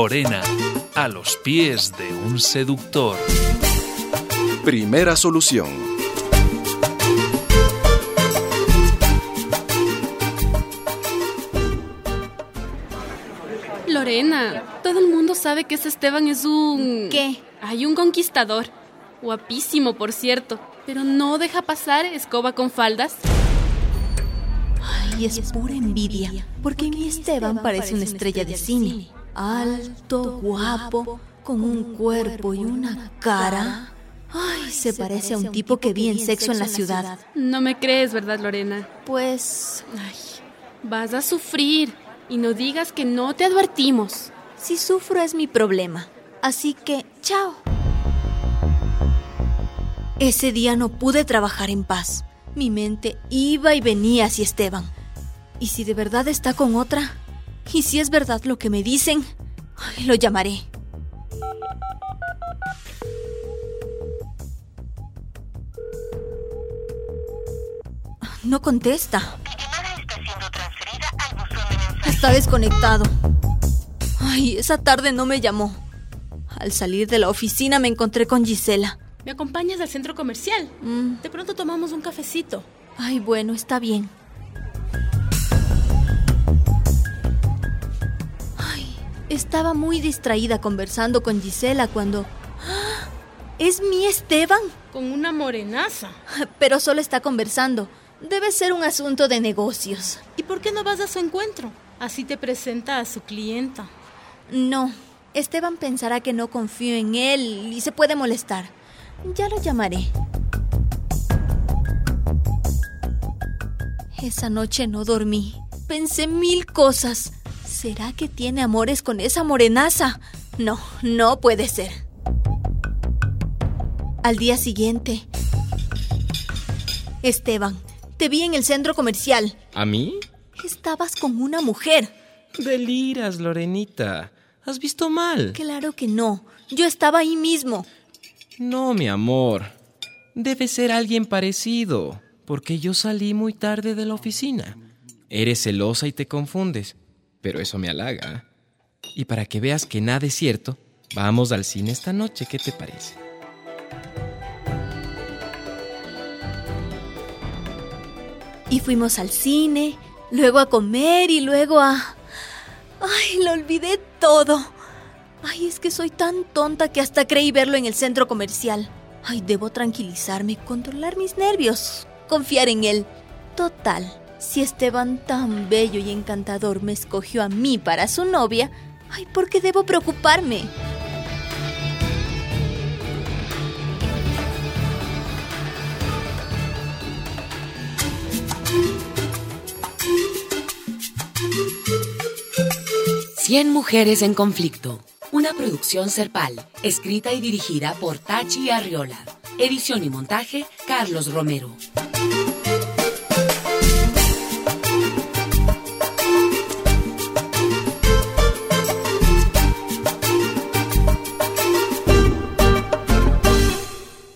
Lorena, a los pies de un seductor. Primera solución. Lorena, todo el mundo sabe que ese Esteban es un... ¿Qué? Hay un conquistador. Guapísimo, por cierto. Pero no deja pasar escoba con faldas. Ay, es pura envidia, porque mi Esteban parece una estrella de cine. Alto, guapo, con un cuerpo y una cara. Ay, se parece a un tipo que vi en Sexo en la Ciudad. No me crees, ¿verdad, Lorena? Pues... Ay, vas a sufrir. Y no digas que no te advertimos. Si sufro es mi problema. Así que, chao. Ese día no pude trabajar en paz. Mi mente iba y venía hacia Esteban. ¿Y si de verdad está con otra? ¿Y si es verdad lo que me dicen? Ay, lo llamaré. No contesta. Está desconectado. Ay, esa tarde no me llamó. Al salir de la oficina me encontré con Gisela. ¿Me acompañas al centro comercial? De pronto tomamos un cafecito. Ay, bueno, está bien. Ay, estaba muy distraída conversando con Gisela cuando... ¡Ah! ¿Es mi Esteban? Con una morenaza. Pero solo está conversando. Debe ser un asunto de negocios. ¿Y por qué no vas a su encuentro? Así te presenta a su clienta. No, Esteban pensará que no confío en él y se puede molestar. Ya lo llamaré. Esa noche no dormí. Pensé 1000 cosas. ¿Será que tiene amores con esa morenaza? No, no puede ser. Al día siguiente... Esteban, te vi en el centro comercial. ¿A mí? Estabas con una mujer. Deliras, Lorenita. ¿Has visto mal? Claro que no. Yo estaba ahí mismo. No, mi amor. Debe ser alguien parecido, porque yo salí muy tarde de la oficina. Eres celosa y te confundes, pero eso me halaga. Y para que veas que nada es cierto, vamos al cine esta noche, ¿qué te parece? Y fuimos al cine, luego a comer y luego a... ¡Ay, lo olvidé todo! Ay, es que soy tan tonta que hasta creí verlo en el centro comercial. Ay, debo tranquilizarme, controlar mis nervios, confiar en él. Total, si Esteban tan bello y encantador me escogió a mí para su novia, ay, ¿por qué debo preocuparme? Cien mujeres en conflicto. Una producción Serpal, escrita y dirigida por Tachi Arriola. Edición y montaje, Carlos Romero.